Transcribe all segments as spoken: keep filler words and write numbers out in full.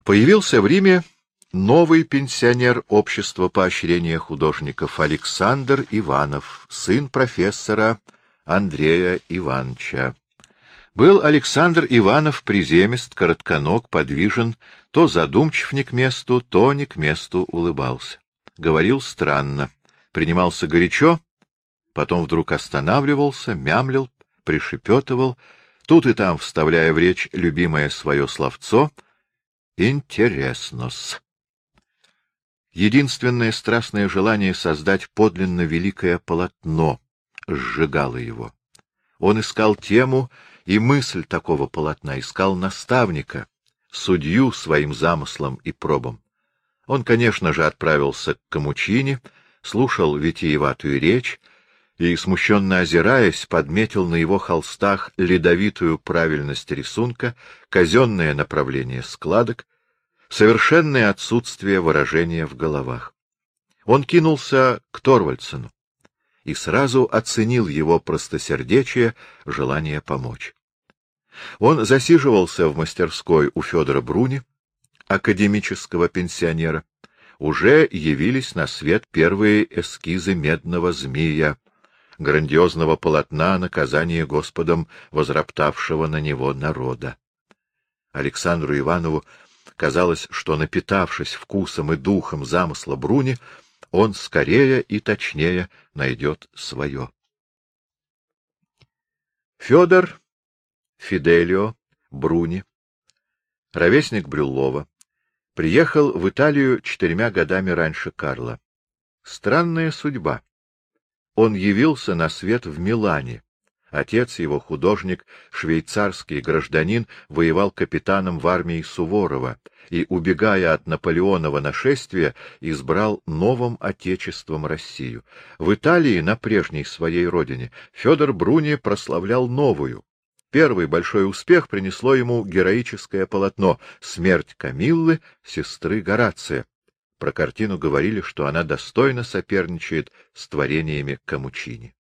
Появился в Риме новый пенсионер общества поощрения художников Александр Иванов, сын профессора Андрея Ивановича. Был Александр Иванов приземист, коротконог, подвижен, то задумчив не к месту, то не к месту улыбался. Говорил странно, принимался горячо, потом вдруг останавливался, мямлил, пришепетывал, тут и там вставляя в речь любимое свое словцо «интересно-с». Единственное страстное желание создать подлинно великое полотно сжигало его. Он искал тему и мысль такого полотна, искал наставника, судью своим замыслам и пробам. Он, конечно же, отправился к Камучини, слушал витиеватую речь и, смущенно озираясь, подметил на его холстах ледовитую правильность рисунка, казенное направление складок, совершенное отсутствие выражения в головах. Он кинулся к Торвальдсену и сразу оценил его простосердечие, желание помочь. Он засиживался в мастерской у Федора Бруни, академического пенсионера. Уже явились на свет первые эскизы «Медного змея», грандиозного полотна наказания Господом возроптавшего на него народа. Александру Иванову казалось, что, напитавшись вкусом и духом замысла Бруни, он скорее и точнее найдет свое. Федор Фиделио Бруни, ровесник Брюллова, приехал в Италию четырьмя годами раньше Карла. Странная судьба. Он явился на свет в Милане. Отец его, художник, швейцарский гражданин, воевал капитаном в армии Суворова и, убегая от Наполеонова нашествия, избрал новым отечеством Россию. В Италии, на прежней своей родине, Федор Бруни прославлял новую. Первый большой успех принесло ему героическое полотно «Смерть Камиллы, сестры Горация». Про картину говорили, что она достойно соперничает с творениями Камучини.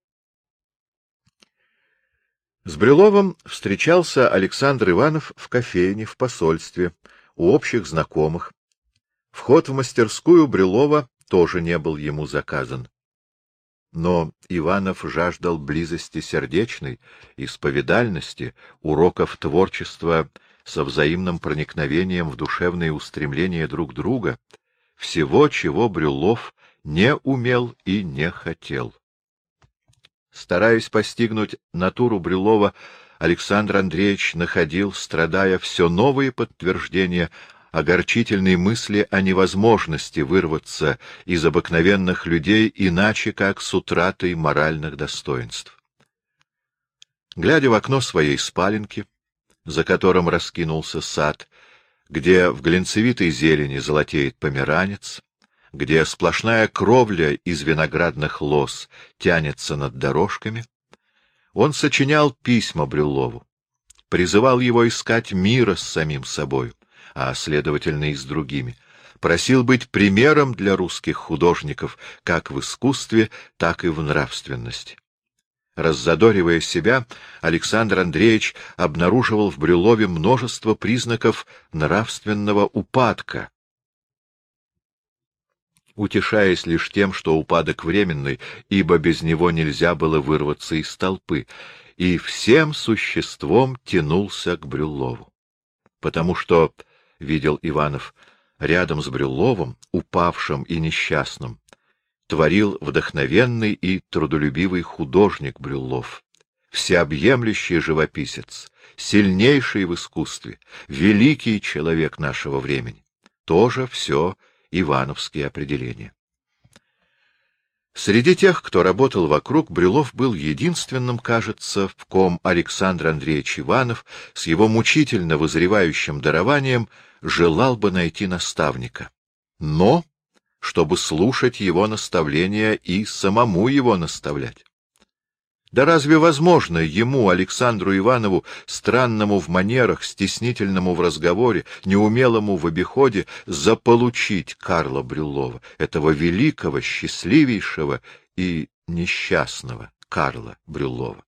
С Брюлловым встречался Александр Иванов в кофейне, в посольстве, у общих знакомых. Вход в мастерскую Брюллова тоже не был ему заказан. Но Иванов жаждал близости сердечной, исповедальности, уроков творчества со взаимным проникновением в душевные устремления друг друга, всего, чего Брюллов не умел и не хотел. Стараясь постигнуть натуру Брюллова, Александр Андреевич находил, страдая, все новые подтверждения огорчительной мысли о невозможности вырваться из обыкновенных людей иначе, как с утратой моральных достоинств. Глядя в окно своей спаленки, за которым раскинулся сад, где в глинцевитой зелени золотеет померанец, где сплошная кровля из виноградных лоз тянется над дорожками, он сочинял письма Брюллову, призывал его искать мира с самим собою, а, следовательно, и с другими, просил быть примером для русских художников как в искусстве, так и в нравственности. Раззадоривая себя, Александр Андреевич обнаруживал в Брюллове множество признаков нравственного упадка, утешаясь лишь тем, что упадок временный, ибо без него нельзя было вырваться из толпы, и всем существом тянулся к Брюллову. Потому что, видел Иванов, рядом с Брюлловым, упавшим и несчастным, творил вдохновенный и трудолюбивый художник Брюллов, всеобъемлющий живописец, сильнейший в искусстве, великий человек нашего времени. Тоже все ивановские определения. Среди тех, кто работал вокруг, Брюллов был единственным, кажется, в ком Александр Андреевич Иванов с его мучительно вызревающим дарованием желал бы найти наставника. Но, чтобы слушать его наставления и самому его наставлять. Да разве возможно ему, Александру Иванову, странному в манерах, стеснительному в разговоре, неумелому в обиходе, заполучить Карла Брюллова, этого великого, счастливейшего и несчастного Карла Брюллова?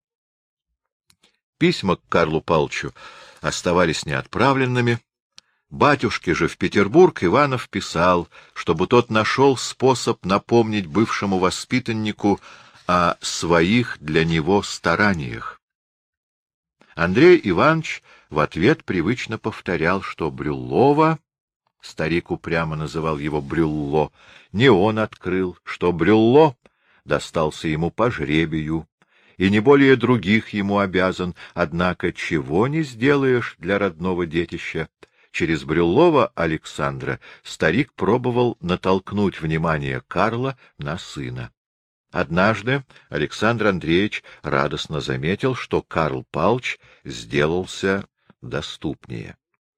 Письма к Карлу Павловичу оставались неотправленными. Батюшке же в Петербург Иванов писал, чтобы тот нашел способ напомнить бывшему воспитаннику о своих для него стараниях. Андрей Иванович в ответ привычно повторял, что Брюллова, старик упрямо называл его Брюлло, не он открыл, что Брюлло достался ему по жребию, и не более других ему обязан, однако чего не сделаешь для родного детища. Через Брюллова Александра старик пробовал натолкнуть внимание Карла на сына. Однажды Александр Андреевич радостно заметил, что Карл Павлович сделался доступнее.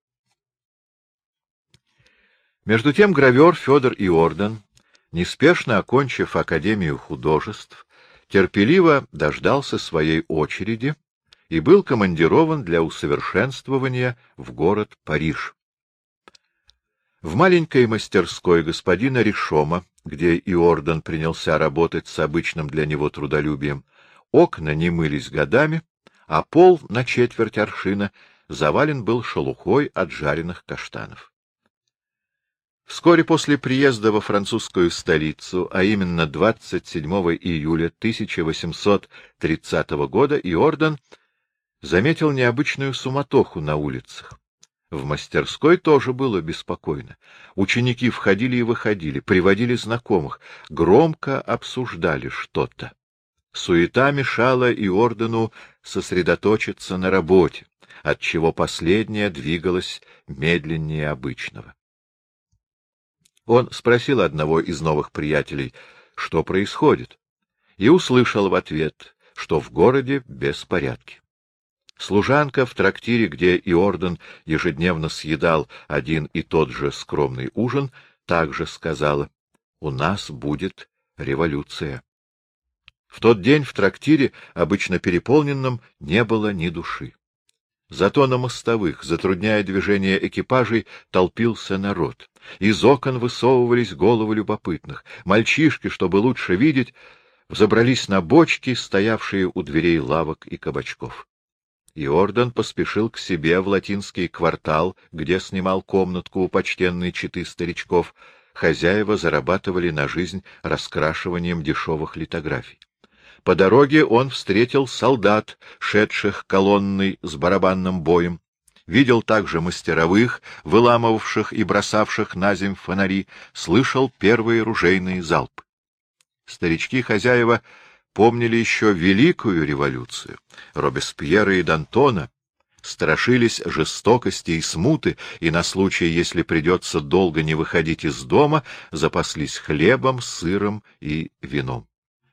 Между тем гравер Федор Иордан, неспешно окончив Академию художеств, терпеливо дождался своей очереди и был командирован для усовершенствования в город Париж. В маленькой мастерской господина Ришома, где Иордан принялся работать с обычным для него трудолюбием, окна не мылись годами, а пол на четверть аршина завален был шелухой от жареных каштанов. Вскоре после приезда во французскую столицу, а именно двадцать седьмого июля тысяча восемьсот тридцатого года, Иордан заметил необычную суматоху на улицах. В мастерской тоже было беспокойно. Ученики входили и выходили, приводили знакомых, громко обсуждали что-то. Суета мешала Иордану сосредоточиться на работе, отчего последняя двигалась медленнее обычного. Он спросил одного из новых приятелей, что происходит, и услышал в ответ, что в городе беспорядки. Служанка в трактире, где Иордан ежедневно съедал один и тот же скромный ужин, также сказала: «У нас будет революция». В тот день в трактире, обычно переполненном, не было ни души. Зато на мостовых, затрудняя движение экипажей, толпился народ. Из окон высовывались головы любопытных. Мальчишки, чтобы лучше видеть, взобрались на бочки, стоявшие у дверей лавок и кабачков. Иордан поспешил к себе в латинский квартал, где снимал комнатку у почтенной четы старичков. Хозяева зарабатывали на жизнь раскрашиванием дешевых литографий. По дороге он встретил солдат, шедших колонной с барабанным боем, видел также мастеровых, выламывавших и бросавших на земь фонари, слышал первые ружейные залпы. Старички-хозяева помнили еще Великую революцию, Робеспьера и Д'Антона, страшились жестокости и смуты, и на случай, если придется долго не выходить из дома, запаслись хлебом, сыром и вином.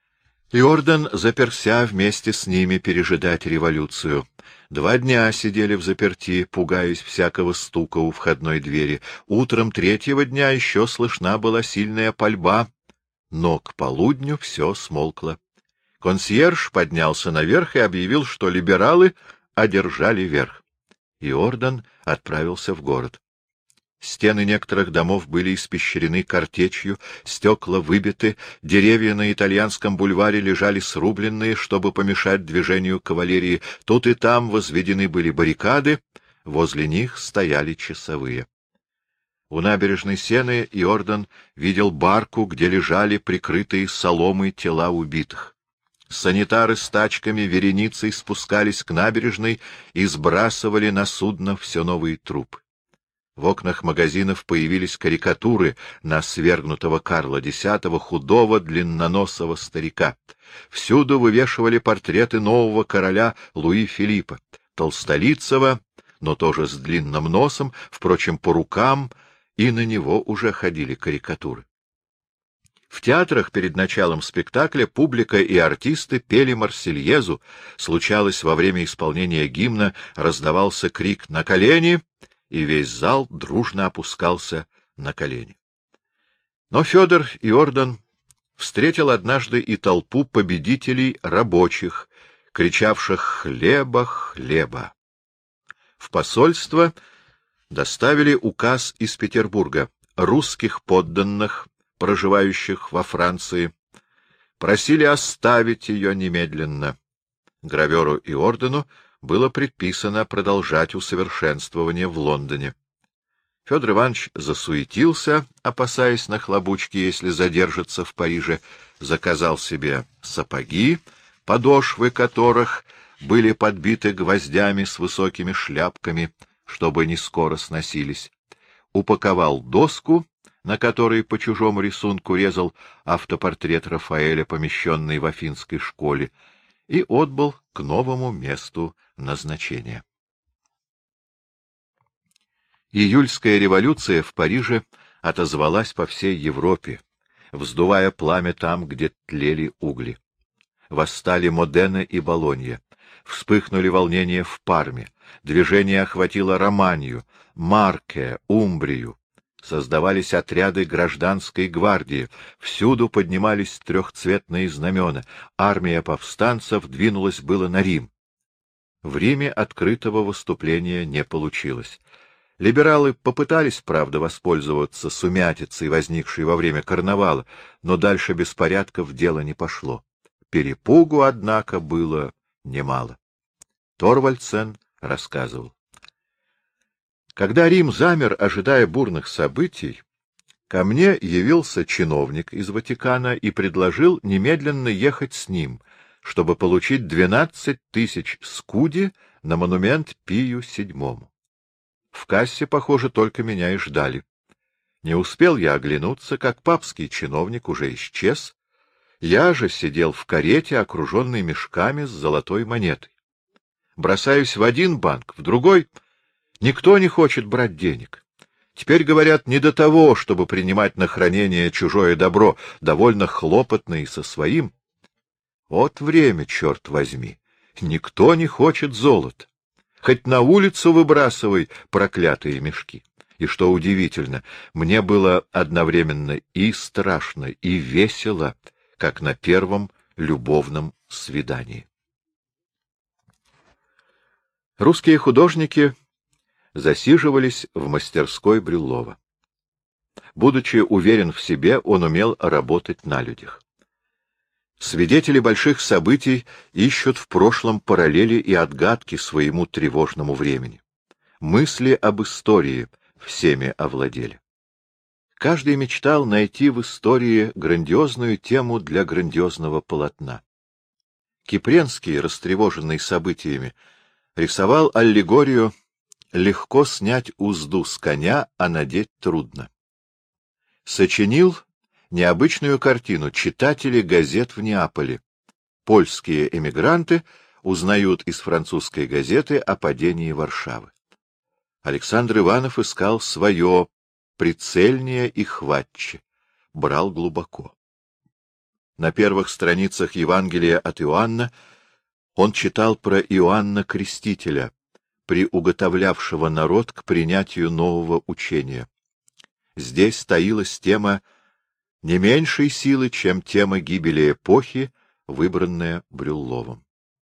Иордан заперся вместе с ними пережидать революцию. Два дня сидели взаперти, пугаясь всякого стука у входной двери. Утром третьего дня еще слышна была сильная пальба, но к полудню все смолкло. Консьерж поднялся наверх и объявил, что либералы одержали верх. Иордан отправился в город. Стены некоторых домов были испещрены картечью, стекла выбиты, деревья на итальянском бульваре лежали срубленные, чтобы помешать движению кавалерии. Тут и там возведены были баррикады, возле них стояли часовые. У набережной Сены Иордан видел барку, где лежали прикрытые соломой тела убитых. Санитары с тачками вереницей спускались к набережной и сбрасывали на судно все новые трупы. В окнах магазинов появились карикатуры на свергнутого Карла Десятого, худого, длинноносого старика. Всюду вывешивали портреты нового короля Луи Филиппа, толстолицего, но тоже с длинным носом, впрочем, по рукам, и на него уже ходили карикатуры. В театрах перед началом спектакля публика и артисты пели Марсельезу. Случалось, во время исполнения гимна раздавался крик «На колени!», и весь зал дружно опускался на колени. Но Федор Иордан встретил однажды и толпу победителей рабочих, кричавших «Хлеба, хлеба!». В посольство доставили указ из Петербурга. Русских подданных, проживающих во Франции, просили оставить ее немедленно. Граверу Иордану было предписано продолжать усовершенствование в Лондоне. Федор Иванович засуетился, опасаясь нахлобучки, если задержится в Париже, заказал себе сапоги, подошвы которых были подбиты гвоздями с высокими шляпками, чтобы не скоро сносились, упаковал доску, на которой по чужому рисунку резал автопортрет Рафаэля, помещенный в Афинской школе, и отбыл к новому месту назначения. Июльская революция в Париже отозвалась по всей Европе, вздувая пламя там, где тлели угли. Восстали Модена и Болонья, вспыхнули волнения в Парме, движение охватило Романию, Марке, Умбрию. Создавались отряды гражданской гвардии, всюду поднимались трехцветные знамена, армия повстанцев двинулась было на Рим. В Риме открытого выступления не получилось. Либералы попытались, правда, воспользоваться сумятицей, возникшей во время карнавала, но дальше беспорядков дело не пошло. Перепугу, однако, было немало. Торвальдсен рассказывал. Когда Рим замер, ожидая бурных событий, ко мне явился чиновник из Ватикана и предложил немедленно ехать с ним, чтобы получить двенадцать тысяч скуди на монумент Пию седьмому. В кассе, похоже, только меня и ждали. Не успел я оглянуться, как папский чиновник уже исчез. Я же сидел в карете, окруженный мешками с золотой монетой. Бросаюсь в один банк, в другой. Никто не хочет брать денег. Теперь, говорят, не до того, чтобы принимать на хранение чужое добро, довольно хлопотно и со своим. Вот время, черт возьми. Никто не хочет золота. Хоть на улицу выбрасывай проклятые мешки. И что удивительно, мне было одновременно и страшно, и весело, как на первом любовном свидании. Русские художники засиживались в мастерской Брюллова. Будучи уверен в себе, он умел работать на людях. Свидетели больших событий ищут в прошлом параллели и отгадки своему тревожному времени. Мысли об истории всеми овладели. Каждый мечтал найти в истории грандиозную тему для грандиозного полотна. Кипренский, растревоженный событиями, рисовал аллегорию «Легко снять узду с коня, а надеть трудно». Сочинил необычную картину читатели газет в Неаполе. Польские эмигранты узнают из французской газеты о падении Варшавы. Александр Иванов искал свое, прицельнее и хватче, брал глубоко. На первых страницах Евангелия от Иоанна он читал про Иоанна Крестителя, приуготовлявшего народ к принятию нового учения. Здесь таилась тема не меньшей силы, чем тема гибели эпохи, выбранная Брюлловым.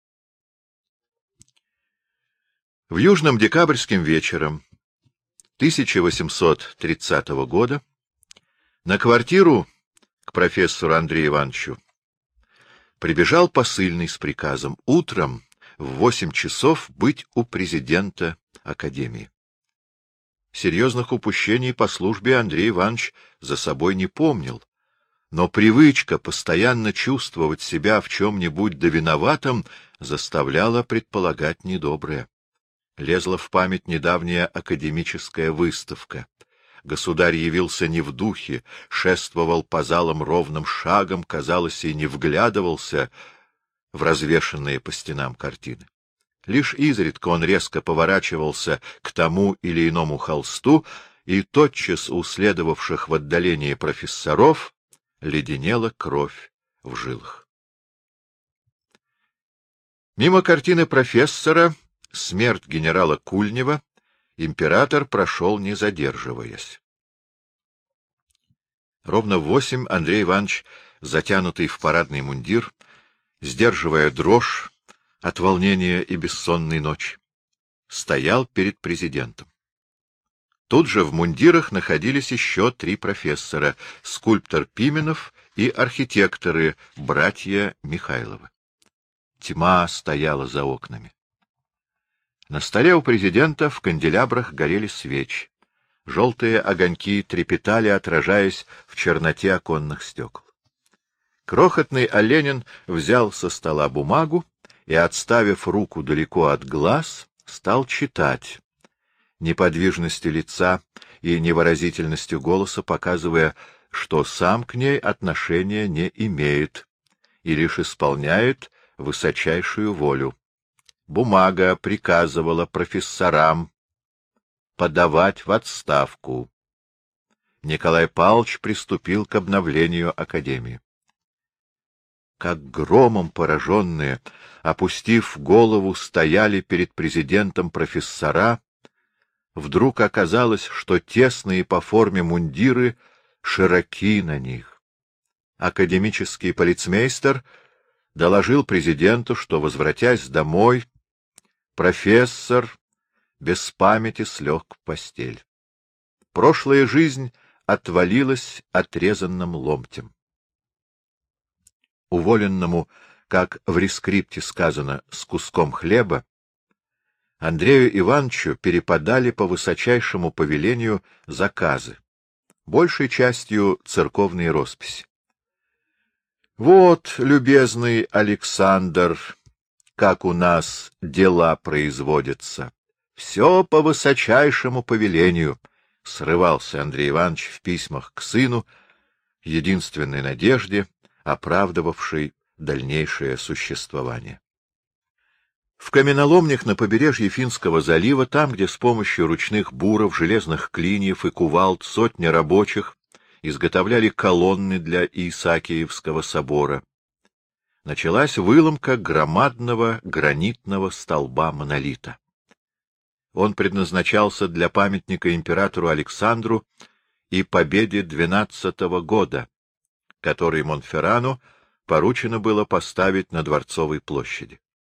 В южном декабрьским вечером тысяча восемьсот тридцатого года на квартиру к профессору Андрею Ивановичу прибежал посыльный с приказом утром в восемь часов быть у президента академии. Серьезных упущений по службе Андрей Иванович за собой не помнил, но привычка постоянно чувствовать себя в чем-нибудь довиноватым заставляла предполагать недоброе. Лезла в память недавняя академическая выставка. Государь явился не в духе, шествовал по залам ровным шагом, казалось, и не вглядывался в развешанные по стенам картины. Лишь изредка он резко поворачивался к тому или иному холсту, и тотчас у следовавших в отдалении профессоров леденела кровь в жилах. Мимо картины профессора «Смерть генерала Кульнева» император прошел, не задерживаясь. Ровно в восемь Андрей Иванович, затянутый в парадный мундир, сдерживая дрожь от волнения и бессонной ночи, стоял перед президентом. Тут же в мундирах находились еще три профессора — скульптор Пименов и архитекторы, братья Михайловы. Тьма стояла за окнами. На столе у президента в канделябрах горели свечи. Желтые огоньки трепетали, отражаясь в черноте оконных стекол. Крохотный Оленин взял со стола бумагу и, отставив руку далеко от глаз, стал читать, неподвижностью лица и невыразительностью голоса показывая, что сам к ней отношения не имеет и лишь исполняет высочайшую волю. Бумага приказывала профессорам подавать в отставку. Николай Павлович приступил к обновлению академии. Как громом пораженные, опустив голову, стояли перед президентом профессора, вдруг оказалось, что тесные по форме мундиры широки на них. Академический полицмейстер доложил президенту, что, возвратясь домой, профессор без памяти слег в постель. Прошлая жизнь отвалилась отрезанным ломтем. Уволенному, как в рескрипте сказано, с куском хлеба, Андрею Ивановичу перепадали по высочайшему повелению заказы, большей частью церковные росписи. Вот, любезный Александр, как у нас дела производятся. Все по высочайшему повелению, — срывался Андрей Иванович в письмах к сыну, единственной надежде, оправдывавшей дальнейшее существование. В каменоломнях на побережье Финского залива, там, где с помощью ручных буров, железных клиньев и кувалд сотни рабочих изготовляли колонны для Исаакиевского собора, началась выломка громадного гранитного столба-монолита. Он предназначался для памятника императору Александру и победе двенадцатого года, который Монферрану поручено было поставить на Дворцовой площади.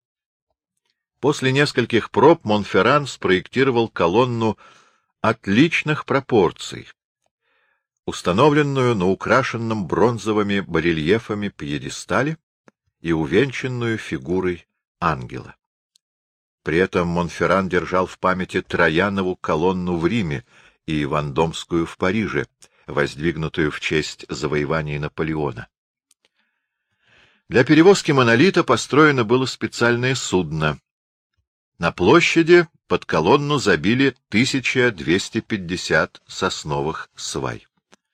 После нескольких проб Монферран спроектировал колонну отличных пропорций, установленную на украшенном бронзовыми барельефами пьедестале и увенчанную фигурой ангела. При этом Монферран держал в памяти Троянову колонну в Риме и Вандомскую в Париже, воздвигнутую в честь завоеваний Наполеона. Для перевозки монолита построено было специальное судно. На площади под колонну забили тысяча двести пятьдесят сосновых свай.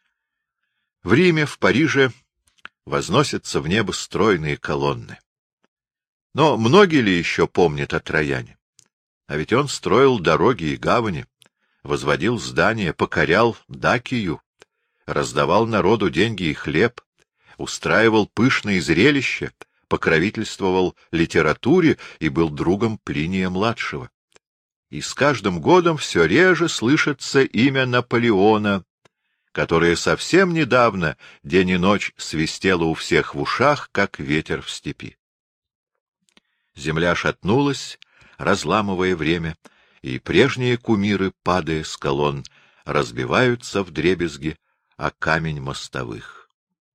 В Риме, в Париже возносятся в небо стройные колонны. Но многие ли еще помнят о Трояне? А ведь он строил дороги и гавани, возводил здания, покорял Дакию, раздавал народу деньги и хлеб, устраивал пышные зрелища, покровительствовал литературе и был другом Плиния-младшего. И с каждым годом все реже слышится имя Наполеона, которое совсем недавно день и ночь свистело у всех в ушах, как ветер в степи. Земля шатнулась, разламывая время, и прежние кумиры, падая с колонн, разбиваются вдребезги о камень мостовых.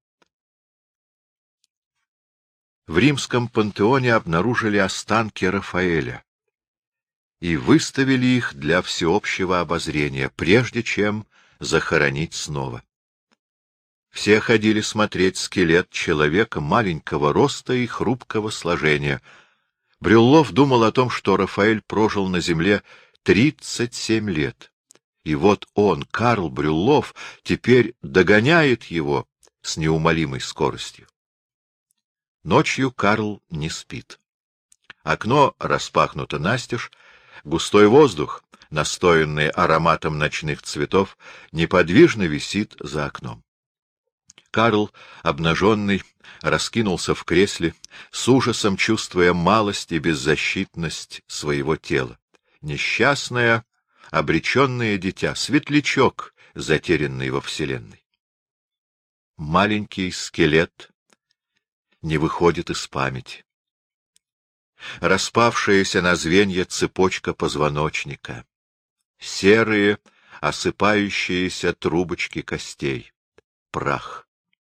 В римском пантеоне обнаружили останки Рафаэля и выставили их для всеобщего обозрения, прежде чем захоронить снова. Все ходили смотреть скелет человека маленького роста и хрупкого сложения. Брюллов думал о том, что Рафаэль прожил на земле тридцать семь лет, и вот он, Карл Брюллов, теперь догоняет его с неумолимой скоростью. Ночью Карл не спит. Окно распахнуто настежь, густой воздух, настоянный ароматом ночных цветов, неподвижно висит за окном. Карл, обнаженный, раскинулся в кресле, с ужасом чувствуя малость и беззащитность своего тела. Несчастное, обреченное дитя, светлячок, затерянный во вселенной. Маленький скелет не выходит из памяти. Распавшаяся на звенья цепочка позвоночника, серые, осыпающиеся трубочки костей, прах.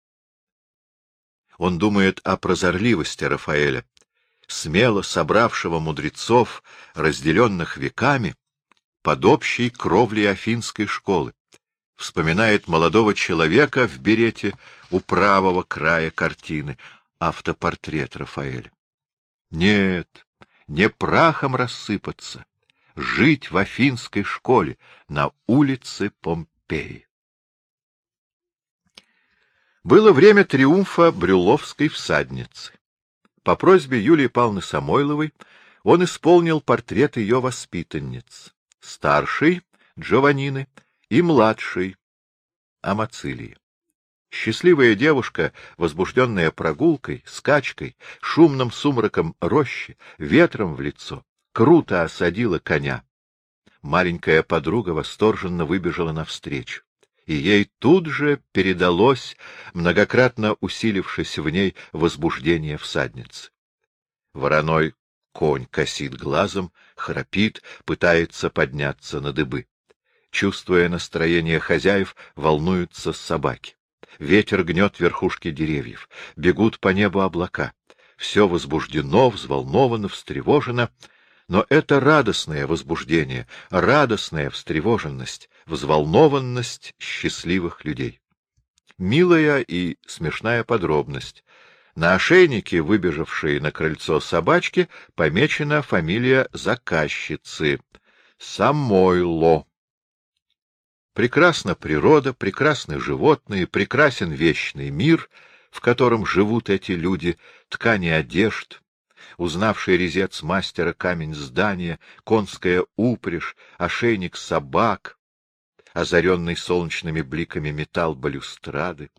Он думает о прозорливости Рафаэля, смело собравшего мудрецов, разделенных веками, под общей кровлей Афинской школы. Вспоминает молодого человека в берете у правого края картины, автопортрет Рафаэля. Нет, не прахом рассыпаться, жить в Афинской школе на улице Помпеи. Было время триумфа брюлловской всадницы. По просьбе Юлии Павловны Самойловой он исполнил портрет ее воспитанниц, старшей Джованнины и младшей Амацилии. Счастливая девушка, возбужденная прогулкой, скачкой, шумным сумраком рощи, ветром в лицо, круто осадила коня. Маленькая подруга восторженно выбежала навстречу, и ей тут же передалось, многократно усилившись в ней, возбуждение всадницы. Вороной конь косит глазом, храпит, пытается подняться на дыбы. Чувствуя настроение хозяев, волнуются собаки. Ветер гнет верхушки деревьев, бегут по небу облака. Все возбуждено, взволновано, встревожено. Но это радостное возбуждение, радостная встревоженность, взволнованность счастливых людей. Милая и смешная подробность. На ошейнике, выбежавшей на крыльцо собачки, помечена фамилия заказчицы — Самойло. Прекрасна природа, прекрасны животные, прекрасен вечный мир, в котором живут эти люди, ткани одежд, узнавший резец мастера камень здания, конская упряжь, ошейник собак, озаренный солнечными бликами металл балюстрады.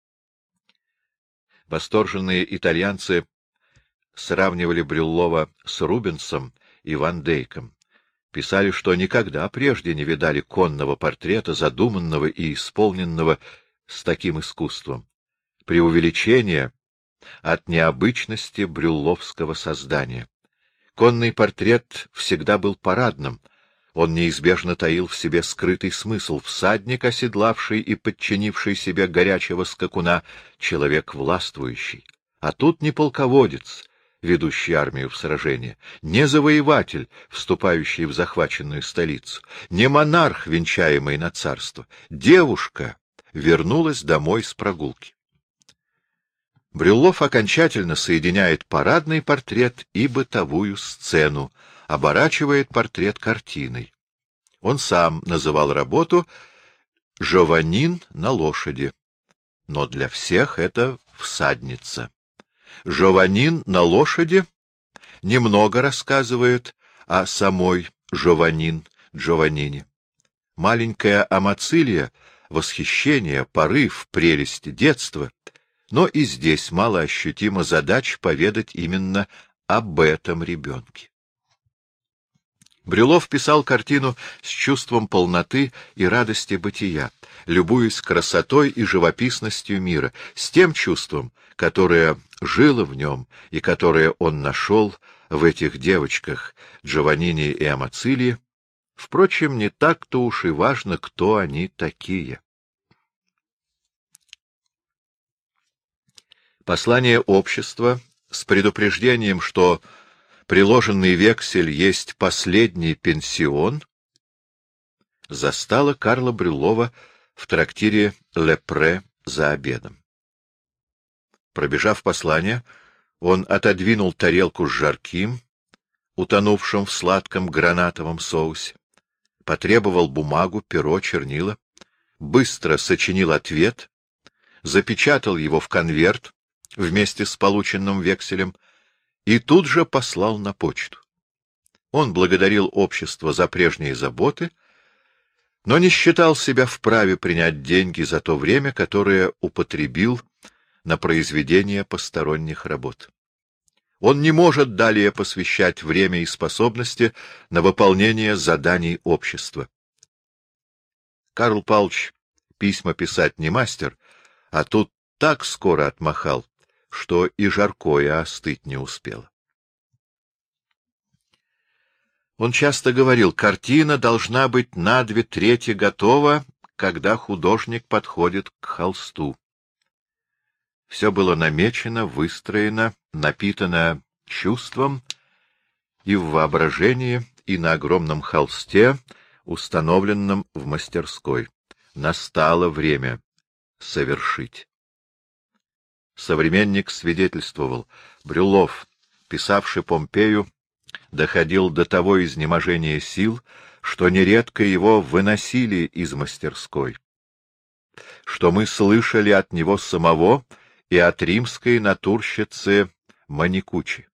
Восторженные итальянцы сравнивали Брюллова с Рубенсом и Ван Дейком. Писали, что никогда прежде не видали конного портрета, задуманного и исполненного с таким искусством. Преувеличение от необычности брюлловского создания. Конный портрет всегда был парадным, он неизбежно таил в себе скрытый смысл: всадник, оседлавший и подчинивший себе горячего скакуна, человек властвующий. А тут не полководец, ведущий армию в сражение, не завоеватель, вступающий в захваченную столицу, не монарх, венчаемый на царство. Девушка вернулась домой с прогулки. Брюллов окончательно соединяет парадный портрет и бытовую сцену, оборачивает портрет картиной. Он сам называл работу «Жованин на лошади», но для всех это всадница. Жованин на лошади немного рассказывает о самой Жованин, Джованнине. Маленькая Амацилия — восхищение, порыв, прелесть детства, но и здесь малоощутима задача поведать именно об этом ребенке. Брюллов писал картину с чувством полноты и радости бытия, любуясь красотой и живописностью мира, с тем чувством, которое жило в нем и которое он нашел в этих девочках Джованнине и Амацилии. Впрочем, не так-то уж и важно, кто они такие. Послание общества с предупреждением, что приложенный вексель есть последний пенсион, застало Карла Брюллова в трактире Лепре за обедом. Пробежав послание, он отодвинул тарелку с жарким, утонувшим в сладком гранатовом соусе, потребовал бумагу, перо, чернила, быстро сочинил ответ, запечатал его в конверт вместе с полученным векселем и тут же послал на почту. Он благодарил общество за прежние заботы, но не считал себя вправе принять деньги за то время, которое употребил на произведение посторонних работ. Он не может далее посвящать время и способности на выполнение заданий общества. Карл Павлович письма писать не мастер, а тут так скоро отмахал, что и жаркое остыть не успело. Он часто говорил, картина должна быть на две трети готова, когда художник подходит к холсту. Все было намечено, выстроено, напитано чувством, и в воображении, и на огромном холсте установленном в мастерской. Настало время совершить. Современник свидетельствовал: Брюллов, писавший Помпею, доходил до того изнеможения сил, что нередко его выносили из мастерской, что мы слышали от него самого и от римской натурщицы Маникучи.